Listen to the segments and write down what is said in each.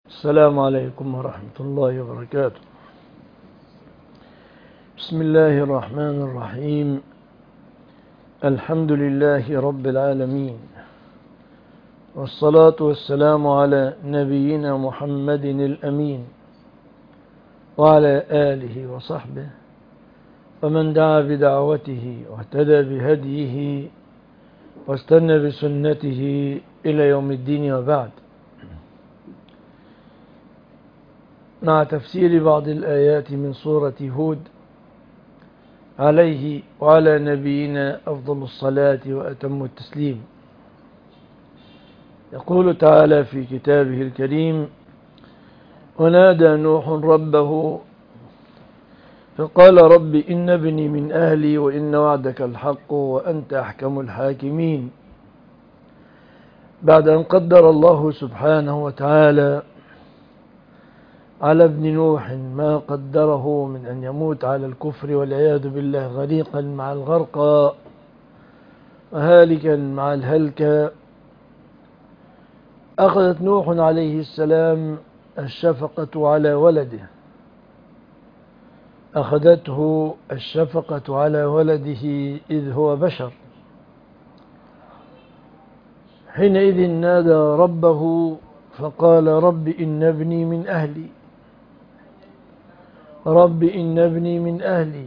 السلام عليكم ورحمة الله وبركاته. بسم الله الرحمن الرحيم. الحمد لله رب العالمين، والصلاة والسلام على نبينا محمد الأمين وعلى آله وصحبه ومن دعا بدعوته واهتدى بهديه واستنى بسنته إلى يوم الدين، وبعد. مع تفسير بعض الآيات من سورة هود عليه وعلى نبينا أفضل الصلاة وأتم التسليم. يقول تعالى في كتابه الكريم: ونادى نوح ربه فقال رب إن ابني من أهلي وإن وعدك الحق وأنت أحكم الحاكمين. بعد أن قدر الله سبحانه وتعالى على ابن نوح ما قدره من أن يموت على الكفر والعياذ بالله، غريقا مع الغرقى وهالكا مع الهلكى، أخذت نوح عليه السلام الشفقة على ولده، أخذته الشفقة على ولده إذ هو بشر. حينئذ نادى ربه فقال رب إن ابني من أهلي، رب إن ابني من أهلي.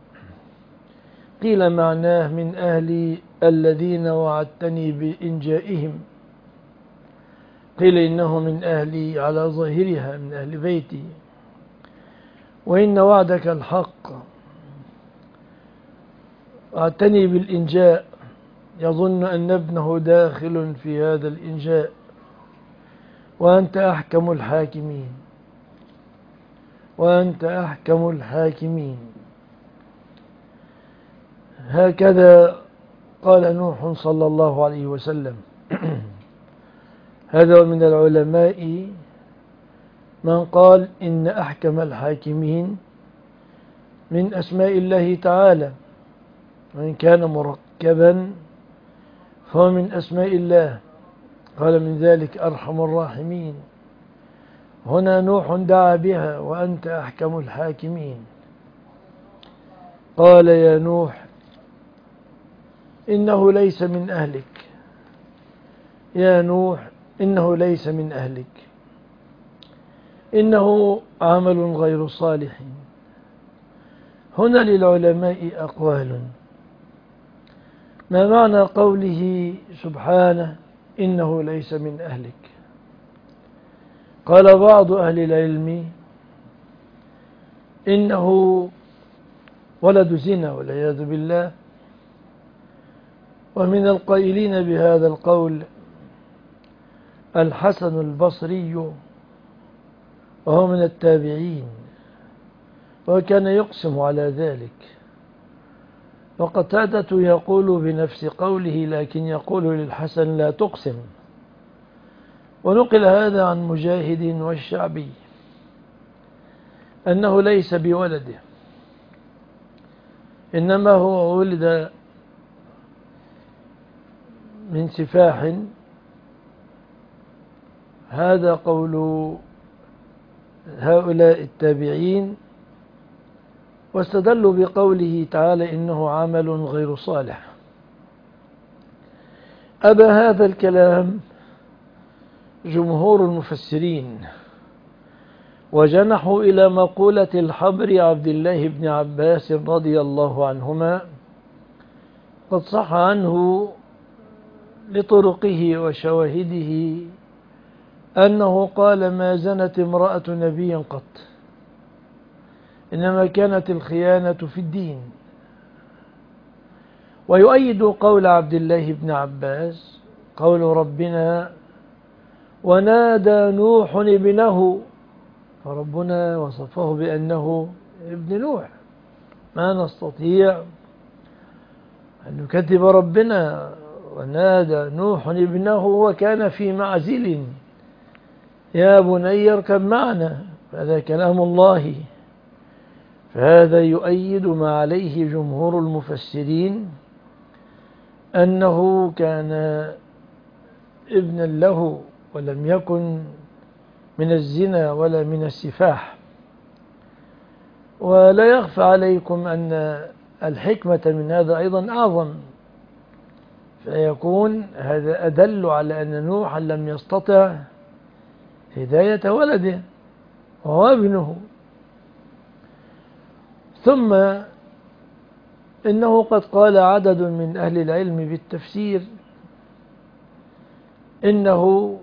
قيل معناه من أهلي الذين وعدتني بإنجائهم، قيل إنه من أهلي على ظاهرها من أهل بيتي، وإن وعدك الحق. وعدتني بالإنجاء، يظن أن ابنه داخل في هذا الإنجاء، وأنت أحكم الحاكمين، وأنت أحكم الحاكمين. هكذا قال نوح صلى الله عليه وسلم. هذا من العلماء من قال إن أحكم الحاكمين من أسماء الله تعالى، وإن كان مركبا فهو من أسماء الله. قال من ذلك أرحم الراحمين. هنا نوح دعا بها وأنت أحكم الحاكمين. قال يا نوح إنه ليس من أهلك، يا نوح إنه ليس من أهلك، إنه عمل غير صالح. هنا للعلماء أقوال. ما معنى قوله سبحانه إنه ليس من أهلك؟ قال بعض أهل العلم إنه ولد زنا والعياذ بالله. ومن القائلين بهذا القول الحسن البصري، وهو من التابعين، وكان يقسم على ذلك. وقتادة يقول بنفس قوله، لكن يقول للحسن لا تقسم. ونقل هذا عن مجاهد والشعبي أنه ليس بولده، إنما هو ولد من سفاح. هذا قول هؤلاء التابعين، واستدلوا بقوله تعالى إنه عمل غير صالح. أبى هذا الكلام جمهور المفسرين، وجنحوا إلى مقولة الحبر عبد الله بن عباس رضي الله عنهما، قد صح عنه لطرقه وشواهده أنه قال ما زنت امرأة نبي قط، إنما كانت الخيانة في الدين. ويؤيد قول عبد الله بن عباس قول ربنا ونادى نوح ابنه، فربنا وصفه بأنه ابن نوح. ما نستطيع أن نكذب ربنا. ونادى نوح ابنه وكان في معزل يا بني اركب معنا، فهذا كلام الله. فهذا يؤيد ما عليه جمهور المفسرين، أنه كان ابنا له ولم يكن من الزنا ولا من السفاح. ولا يخفى عليكم أن الحكمة من هذا أيضا أعظم، فيكون هذا أدل على أن نوحا لم يستطع هداية ولده وهو ابنه. ثم إنه قد قال عدد من أهل العلم بالتفسير إنه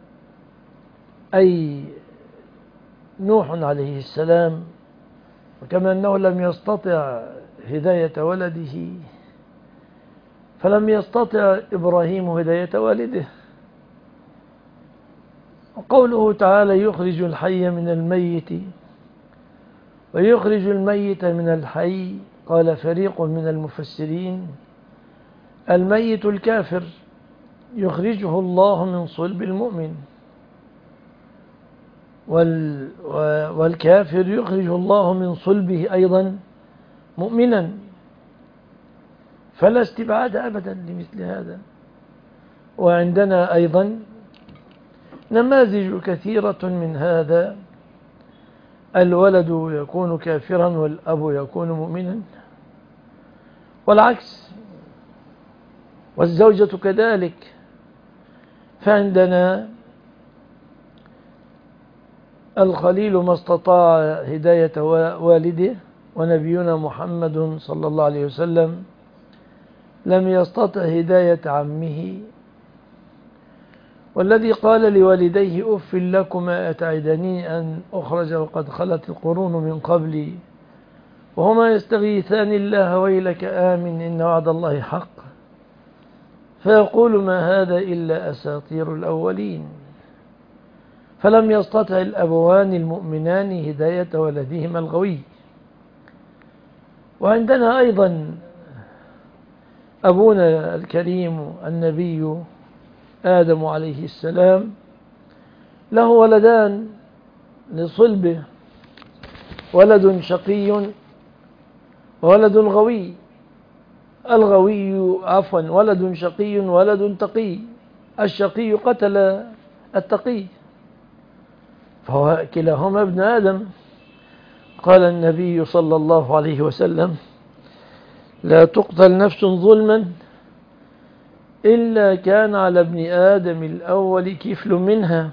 أي نوح عليه السلام، وكما أنه لم يستطع هداية ولده فلم يستطع إبراهيم هداية والده. وقوله تعالى يخرج الحي من الميت ويخرج الميت من الحي، قال فريق من المفسرين الميت الكافر يخرجه الله من صلب المؤمن، والكافر يخرجه الله من صلبه أيضا مؤمنا، فلا استبعاد أبدا لمثل هذا. وعندنا أيضا نماذج كثيرة من هذا، الولد يكون كافرا والأب يكون مؤمنا، والعكس، والزوجة كذلك. فعندنا الخليل ما استطاع هداية والده، ونبينا محمد صلى الله عليه وسلم لم يستطع هداية عمه، والذي قال لوالديه أف لكما أتعدني أن أخرج وقد خلت القرون من قبلي وهما يستغيثان الله ويلك آمن إن وعد الله حق، فيقول ما هذا إلا أساطير الأولين. فلم يستطع الأبوان المؤمنان هداية ولدهما الغوي. وعندنا أيضا أبونا الكريم النبي آدم عليه السلام له ولدان لصلبه، ولد شقي وولد غوي. ولد شقي ولد تقي، الشقي قتل التقي، فهو كلاهما ابن آدم. قال النبي صلى الله عليه وسلم لا تقتل نفس ظلما إلا كان على ابن آدم الأول كفل منها،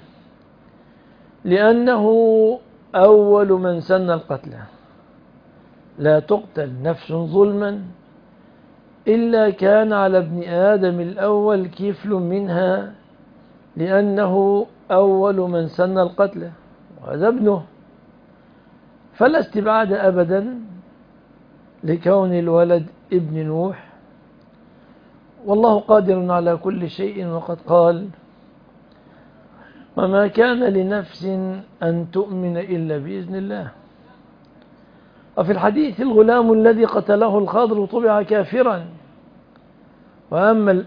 لأنه أول من سن القتل. لا تقتل نفس ظلما إلا كان على ابن آدم الأول كفل منها، لأنه أول من سن القتل، وهذا ابنه. فلا استبعاد أبدا لكون الولد ابن نوح، والله قادر على كل شيء. وقد قال وما كان لنفس أن تؤمن إلا بإذن الله. وفي الحديث الغلام الذي قتله الخضر طبع كافرا، وأما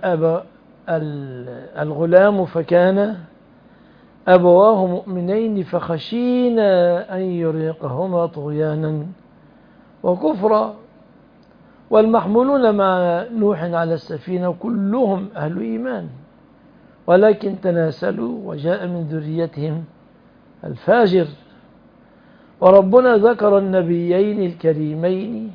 الغلام فكان أبواه مؤمنين فخشينا أن يرهقهما طغيانا وكفرا. والمحمولون مع نوح على السفينة كلهم أهل إيمان، ولكن تناسلوا وجاء من ذريتهم الفاجر. وربنا ذكر النبيين الكريمين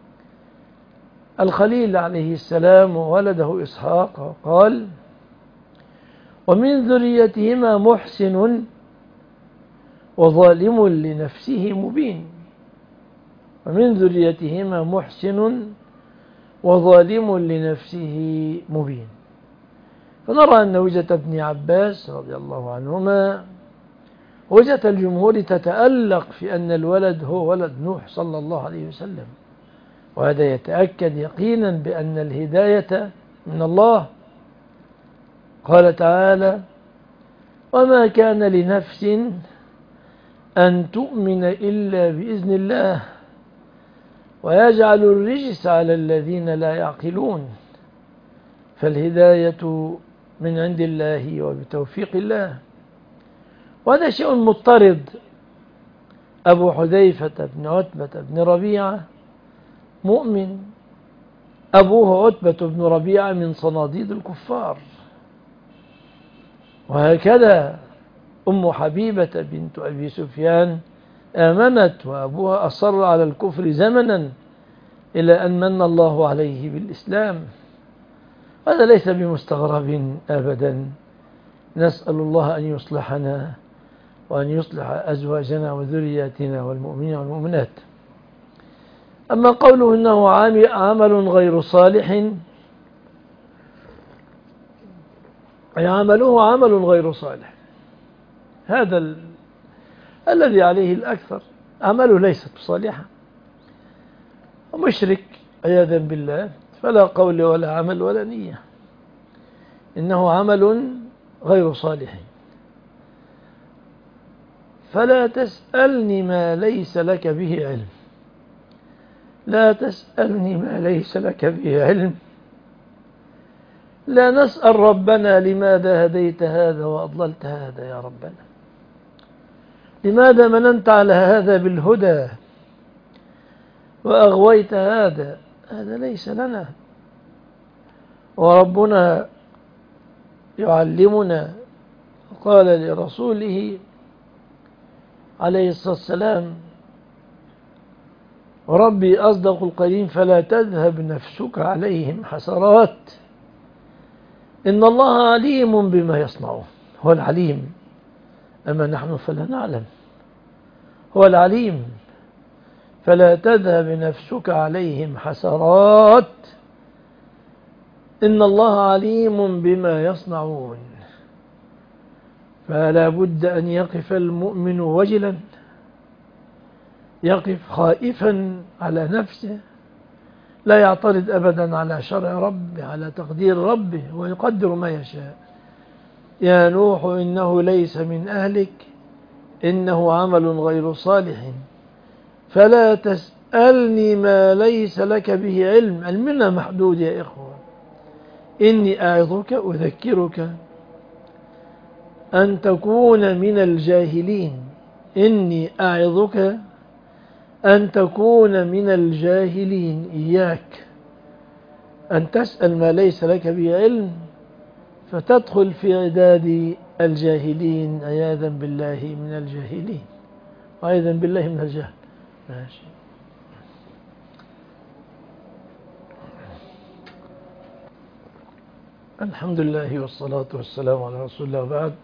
الخليل عليه السلام وولده إسحاق، قال ومن ذريتهما محسن وظالم لنفسه مبين. ومن ذريتهما محسن وظالم لنفسه مبين. فنرى أن وجهة ابن عباس رضي الله عنهما وجهة الجمهور تتألق في أن الولد هو ولد نوح صلى الله عليه وسلم، وهذا يتأكد يقينا بأن الهداية من الله. قال تعالى وما كان لنفس أن تؤمن إلا بإذن الله ويجعل الرجس على الذين لا يعقلون. فالهداية من عند الله وبتوفيق الله، وهذا شيء مضطرد. أبو حذيفة بن عتبة بن ربيعة مؤمن، أبوه عتبة بن ربيعة من صناديد الكفار، وهكذا أم حبيبة بنت أبي سفيان آمنت وأبوها أصر على الكفر زمنا إلى أن من الله عليه بالإسلام. هذا ليس بمستغرب أبدا. نسأل الله أن يصلحنا وأن يصلح أزواجنا وذرياتنا والمؤمنين والمؤمنات. أما قوله إنه عمل غير صالح، أي عمله عمل غير صالح، هذا الذي عليه الأكثر عمله ليست بصالحة، ومشرك عياذا بالله، فلا قول ولا عمل ولا نية، إنه عمل غير صالح. فلا تسألني ما ليس لك به علم، لا تسألني ما ليس لك به علم. لا نسأل ربنا لماذا هديت هذا وأضللت هذا يا ربنا، لماذا مننت على هذا بالهدى وأغويت هذا ليس لنا. وربنا يعلمنا، قال لرسوله عليه الصلاة والسلام: ربي أصدق القائلين فلا تذهب نفسك عليهم حسرات إن الله عليم بما يصنعون. هو العليم، أما نحن فلا نعلم. هو العليم، فلا تذهب نفسك عليهم حسرات إن الله عليم بما يصنعون. فلا بد أن يقف المؤمن وجلا، يقف خائفا على نفسه، لا يعترض أبدا على شرع ربه، على تقدير ربه، ويقدر ما يشاء. يا نوح إنه ليس من أهلك إنه عمل غير صالح فلا تسألني ما ليس لك به علم. علمنا محدود يا إخوة. إني أعظك أذكرك أن تكون من الجاهلين. إني أعظك أن تكون من الجاهلين. إياك أن تسأل ما ليس لك به علم فتدخل في عداد الجاهلين، عياذا بالله من الجاهلين وعياذا بالله من الجهل. ماشي. الحمد لله والصلاة والسلام على رسول الله. وبعد،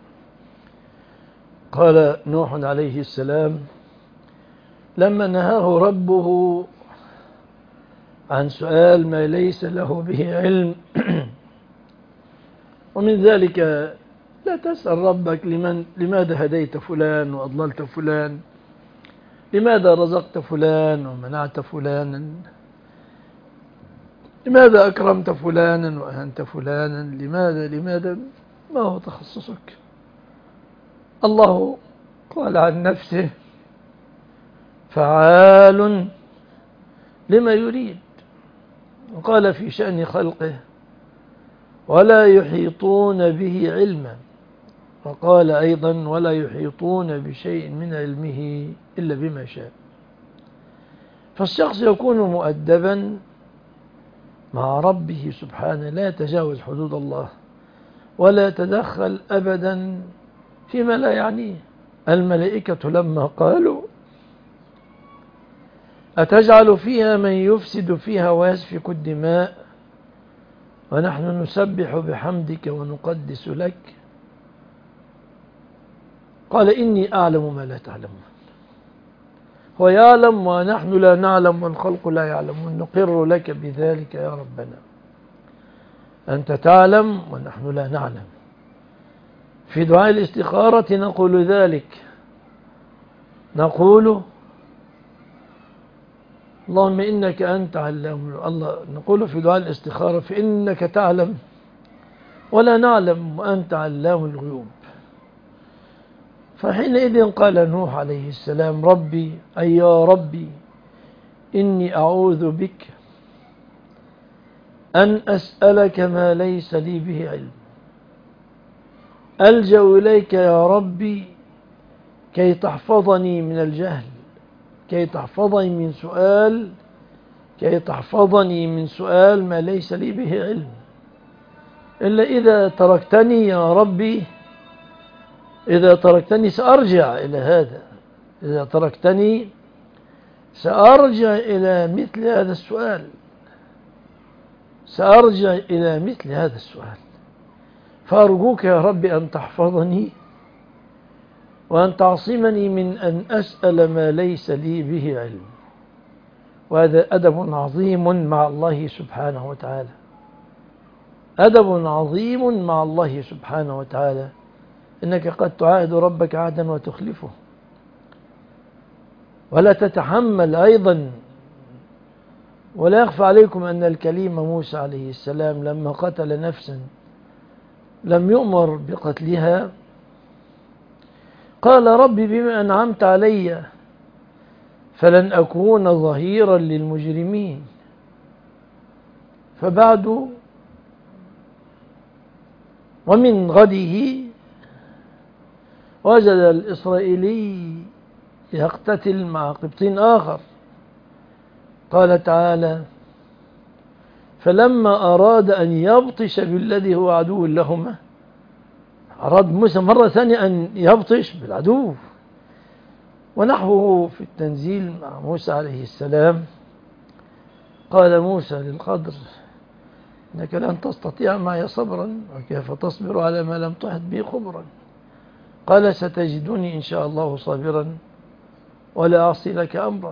قال نوح عليه السلام لما نهاه ربه عن سؤال ما ليس له به علم ومن ذلك لا تسأل ربك لماذا هديت فلان وأضللت فلان، لماذا رزقت فلان ومنعت فلانا، لماذا أكرمت فلانا وأهنت فلانا، لماذا ما هو تخصصك. الله قال عن نفسه فعال لما يريد، وقال في شأن خلقه ولا يحيطون به علما، وقال أيضا ولا يحيطون بشيء من علمه إلا بما شاء. فالشخص يكون مؤدبا مع ربه سبحانه، لا يتجاوز حدود الله ولا يتدخل أبدا فيما لا يعنيه. الملائكة لما قالوا أتجعل فيها من يفسد فيها ويسفك الدماء ونحن نسبح بحمدك ونقدس لك، قال إني أعلم ما لا تعلمون. هو يعلم ونحن لا نعلم والخلق لا يعلمون. نقر لك بذلك يا ربنا، أنت تعلم ونحن لا نعلم. في دعاء الاستخارة نقول ذلك، نقول اللهم إنك أنت علام الله. نقول في دعاء الاستخارة فإنك تعلم ولا نعلم وأنت علام الغيوب. فحينئذ قال نوح عليه السلام ربي أي يا ربي إني أعوذ بك أن أسألك ما ليس لي به علم، ألجأ إليك يا ربي كي تحفظني من الجهل، كي تحفظني من سؤال ما ليس لي به علم. إلا إذا تركتني يا ربي إذا تركتني سأرجع إلى هذا، إذا تركتني سأرجع إلى مثل هذا السؤال، سأرجع إلى مثل هذا السؤال. فأرجوك يا رب أن تحفظني وأن تعصمني من أن أسأل ما ليس لي به علم. وهذا أدب عظيم مع الله سبحانه وتعالى، أدب عظيم مع الله سبحانه وتعالى، إنك قد تعاهد ربك عهدا وتخلفه. ولا تتحمل أيضا، ولا يخفى عليكم أن الكليم موسى عليه السلام لما قتل نفسا لم يؤمر بقتلها، قال رب بما أنعمت علي فلن أكون ظهيرا للمجرمين. فبعد ومن غده وجد الإسرائيلي يقتتل مع قبطي آخر. قال تعالى فلما أراد أن يبطش بالذي هو عدو لهما، أراد موسى مرة ثانية أن يبطش بالعدو. ونحوه في التنزيل مع موسى عليه السلام، قال موسى للخضر إنك لن تستطيع معي صبرا وكيف تصبر على ما لم تحط به خبرا. قال ستجدني إن شاء الله صابرا ولا أعصي لك أمرا.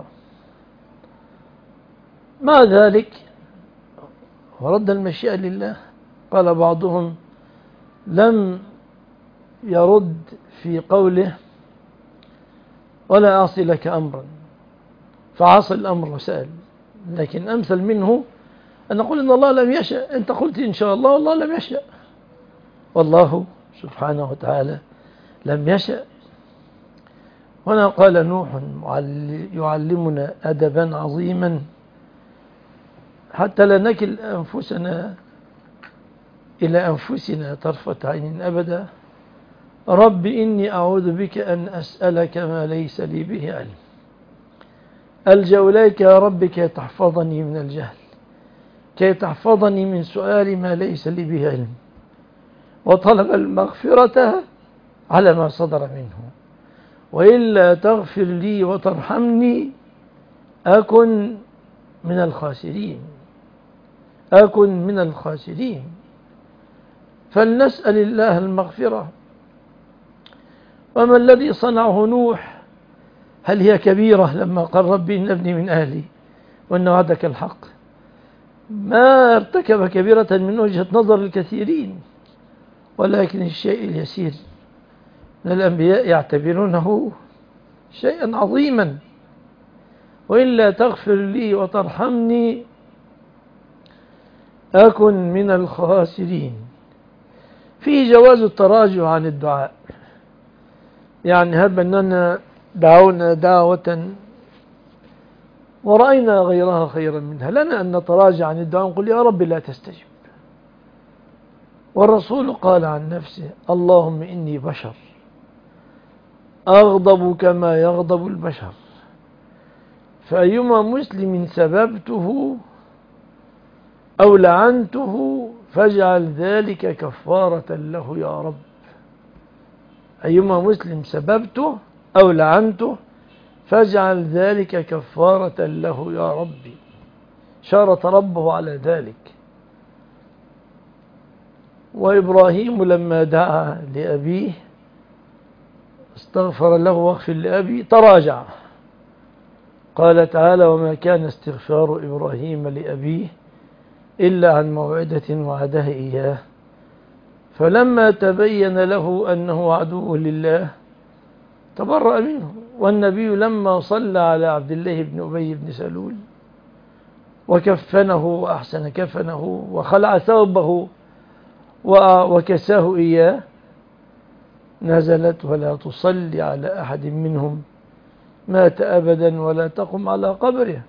مع ذلك ورد المشيئة لله. قال بعضهم لم يرد في قوله ولا أعصي لك أمرا، فعصى الأمر وسأل. لكن أمثل منه أن نقول إن الله لم يشأ، أنت قلت إن شاء الله والله لم يشأ، والله سبحانه وتعالى لم يشأ. هنا قال نوح يعلمنا أدبا عظيما حتى لا نكل أنفسنا إلى أنفسنا طرفة عين أبدا. رب إني أعوذ بك أن أسألك ما ليس لي به علم. ألجأ إليك يا رب كي تحفظني من الجهل، كي تحفظني من سؤال ما ليس لي به علم، وطلب المغفرة على ما صدر منه. وإلا تغفر لي وترحمني أكن من الخاسرين، أكن من الخاسرين. فلنسأل الله المغفرة. وما الذي صنعه نوح؟ هل هي كبيرة لما قال ربي إن ابني من أهلي وإن وعدك الحق؟ ما ارتكب كبيرة من وجهة نظر الكثيرين، ولكن الشيء اليسير من الأنبياء يعتبرونه شيئا عظيما. وإلا تغفر لي وترحمني أكن من الخاسرين. فيه جواز التراجع عن الدعاء، يعني هب أننا دعونا دعوة ورأينا غيرها خيرا منها، لنا أن نتراجع عن الدعاء ونقول يا رب لا تستجب. والرسول قال عن نفسه اللهم إني بشر أغضب كما يغضب البشر، فأيما مسلم سببته أو لعنته فاجعل ذلك كفارة له يا رب. أيما مسلم سببته أو لعنته فاجعل ذلك كفارة له يا ربي. شارط ربه على ذلك. وإبراهيم لما دعا لأبيه استغفر له واغفر لأبي تراجع. قال تعالى وما كان استغفار إبراهيم لأبيه إلا عن موعدة وعدها إياه فلما تبين له أنه عدو لله تبرأ منه. والنبي لما صلى على عبد الله بن أبي بن سلول وكفنه وأحسن كفنه وخلع ثوبه وكساه إياه نزلت ولا تصلي على أحد منهم مات أبدا ولا تقم على قبره.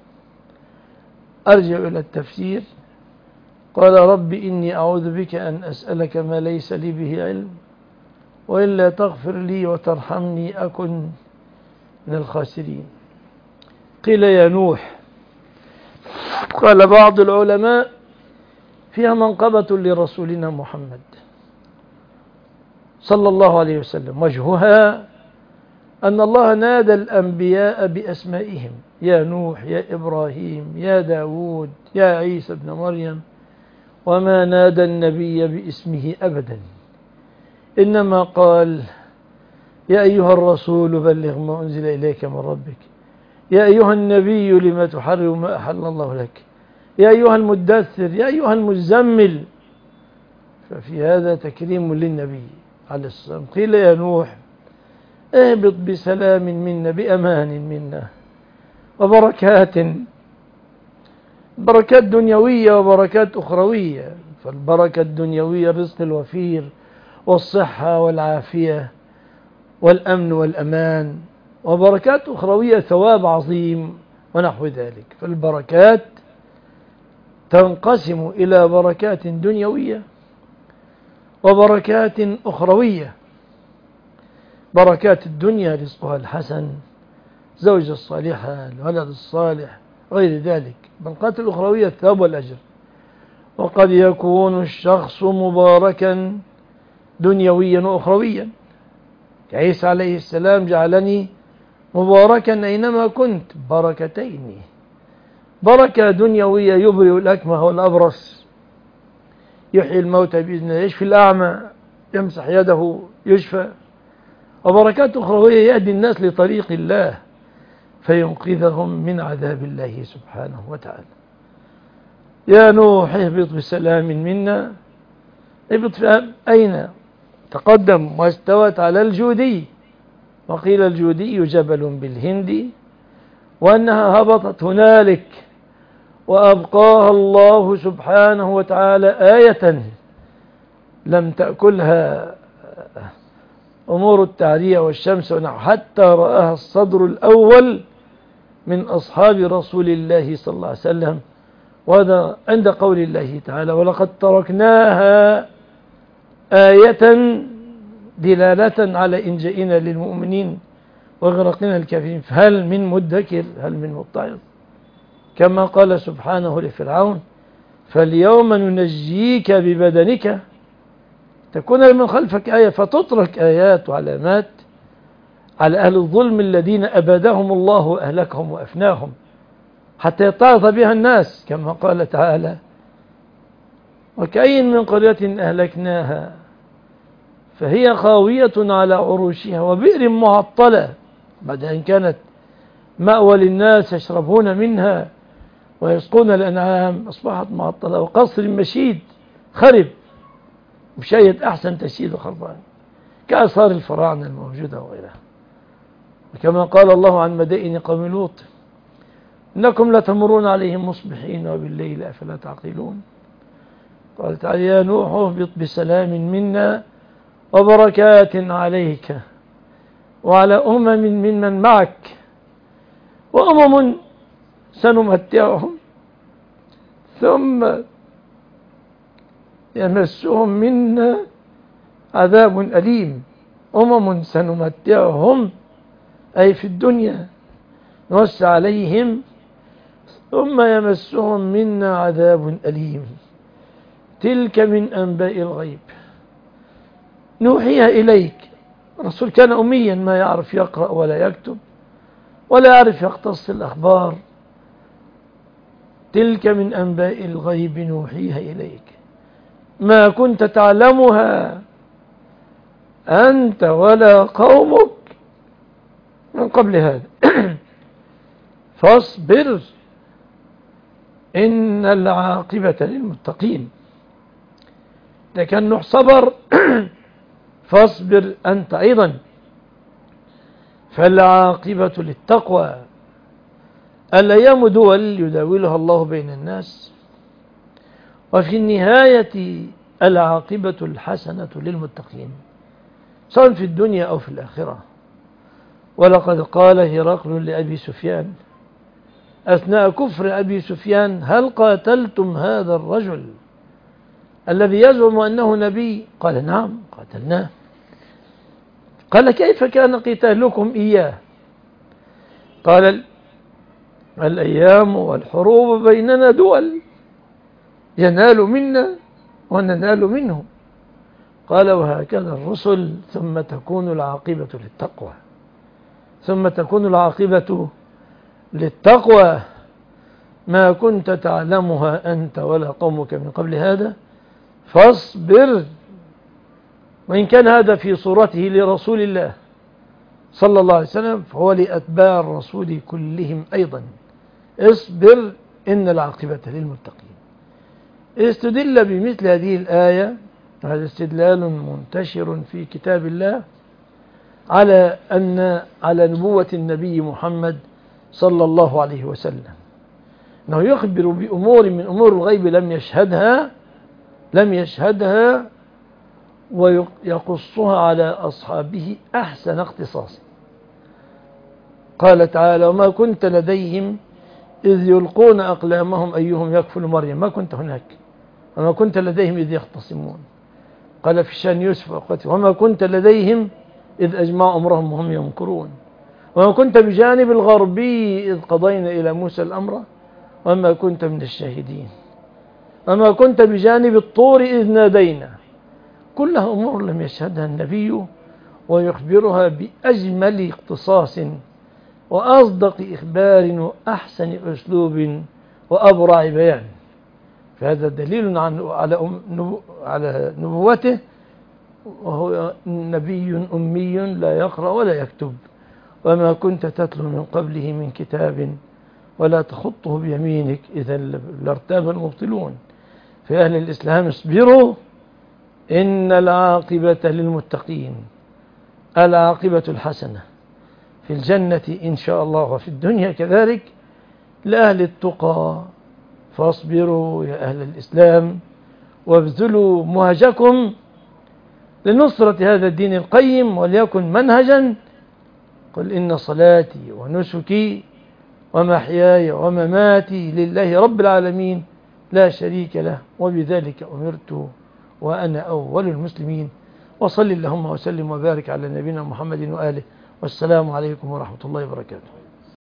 أرجع إلى التفسير. قال رب إني أعوذ بك أن أسألك ما ليس لي به علم وإلا تغفر لي وترحمني أكن من الخاسرين. قيل يا نوح. قال بعض العلماء فيها منقبة لرسولنا محمد صلى الله عليه وسلم. وجهها أن الله نادى الأنبياء بأسمائهم: يا نوح، يا إبراهيم، يا داود، يا عيسى ابن مريم، وما نادى النبي باسمه أبدا، إنما قال: يا أيها الرسول بلغ ما أنزل إليك من ربك، يا أيها النبي لما تحرم ما أحل الله لك، يا أيها المدثر، يا أيها المزمل. ففي هذا تكريم للنبي عليه الصلاة والسلام. قيل: يا نوح اهبط بسلام منا، بأمان منا وبركات، بركات دنيوية وبركات أخروية. فالبركة الدنيوية الرزق الوفير والصحة والعافية والأمن والأمان، وبركات أخروية ثواب عظيم ونحو ذلك. فالبركات تنقسم إلى بركات دنيوية وبركات أخروية. بركات الدنيا رزقها الحسن، زوجة الصالحة، الولد الصالح، غير ذلك. بركات الأخروية الثواب والأجر. وقد يكون الشخص مباركا دنيويا وأخرويا. عيسى عليه السلام: جعلني مباركا أينما كنت، بركتين: بركة دنيوية يبرئ الأكمه والأبرص، يحيي الموتى بإذنه، يشفي الأعمى، يمسح يده يشفى. وبركات أخروية يهدي الناس لطريق الله فينقذهم من عذاب الله سبحانه وتعالى. يا نوح اهبط بسلام منا. اهبط في أين؟ تقدم واستوت على الجودي، وقيل الجودي جبل بالهند، وأنها هبطت هنالك وأبقاها الله سبحانه وتعالى آية لم تأكلها أمور التعرية والشمس ونحو، حتى رآها الصدر الأول من أصحاب رسول الله صلى الله عليه وسلم. وهذا عند قول الله تعالى: ولقد تركناها آية دلالة على إن جئنا للمؤمنين وغرقنا الكافرين فهل من مدكر، هل من متعظ. كما قال سبحانه لفرعون: فاليوم ننجيك ببدنك تكون من خلفك آية. فتترك آيات وعلامات على أهل الظلم الذين أبادهم الله وأهلكهم وأفناهم حتى يتعظ بها الناس، كما قال تعالى: وكأين من قرية أهلكناها فهي خاوية على عروشها وبئر معطلة، بعد أن كانت مأوى للناس يشربون منها ويسقون الأنعام، أصبحت معطلة. وقصر مشيد خرب، مشيد أحسن تشييد وخربان كآثار الفراعنة الموجودة وغيرها. وكما قال الله عن مدائن قوم لوط: إنكم لتمرون عليهم مصبحين وبالليل أفلا تعقلون. قال تعالى: يا نوح اهبط بسلام منا وبركات عليك وعلى أمم ممن معك، وأمم سنمتعهم ثم يمسهم منا عذاب أليم. أمم سنمتعهم أي في الدنيا نوسع عليهم، ثم يمسهم منا عذاب أليم. تلك من أنباء الغيب نوحيها إليك. الرسول كان أميا، ما يعرف يقرأ ولا يكتب ولا يعرف يقتص الأخبار. تلك من أنباء الغيب نوحيها إليك ما كنت تعلمها أنت ولا قومك من قبل هذا فاصبر إن العاقبة للمتقين. ده كان نوح صبر فاصبر أنت أيضا، فالعاقبة للتقوى. الأيام دول يداولها الله بين الناس، وفي النهاية العاقبة الحسنة للمتقين سواء في الدنيا أو في الآخرة. ولقد قال هرقل لأبي سفيان أثناء كفر أبي سفيان: هل قاتلتم هذا الرجل الذي يزعم أنه نبي؟ قال: نعم قاتلناه. قال: كيف كان قتالكم إياه؟ قال: الأيام والحروب بيننا دول، ينال منا وننال منه، قال وهكذا الرسل ثم تكون العاقبة للتقوى. ثم تكون العاقبة للتقوى ما كنت تعلمها أنت ولا قومك من قبل هذا فاصبر. وإن كان هذا في صورته لرسول الله صلى الله عليه وسلم فهو لأتباع الرسول كلهم أيضا. اصبر إن العاقبة للمتقين. استدل بمثل هذه الآية، هذا استدلال منتشر في كتاب الله، على نبوة النبي محمد صلى الله عليه وسلم، أنه يخبر بأمور من أمور الغيب لم يشهدها ويقصها على أصحابه أحسن اقتصاص. قال تعالى وما كنت لديهم إذ يلقون أقلامهم أيهم يكفل مريم، ما كنت هناك، وما كنت لديهم إذ يختصمون. قال في شأن يوسف وما كنت لديهم إذ أجمعوا أمرهم وهم يمكرون، وما كنت بجانب الغربي إذ قضينا إلى موسى الأمر وما كنت من الشاهدين، وما كنت بجانب الطور إذ نادينا. كلها أمور لم يشهدها النبي ويخبرها بأجمل اقتصاص وأصدق إخبار وأحسن أسلوب وأبرع بيان. فهذا دليل على نبوته، وهو نبي أمي لا يقرأ ولا يكتب، وما كنت تتلو من قبله من كتاب ولا تخطه بيمينك إذا لارتاب المبطلون. في أهل الإسلام اصبروا إن العاقبة للمتقين، العاقبة الحسنة في الجنة إن شاء الله وفي الدنيا كذلك لأهل التقى. فاصبروا يا أهل الإسلام وابذلوا مهجكم لنصرة هذا الدين القيم وليكن منهجا. قل إن صلاتي ونسكي ومحياي ومماتي لله رب العالمين لا شريك له وبذلك أمرت وأنا أول المسلمين. وصل اللهم وسلم وبارك على نبينا محمد وآله، والسلام عليكم ورحمة الله وبركاته.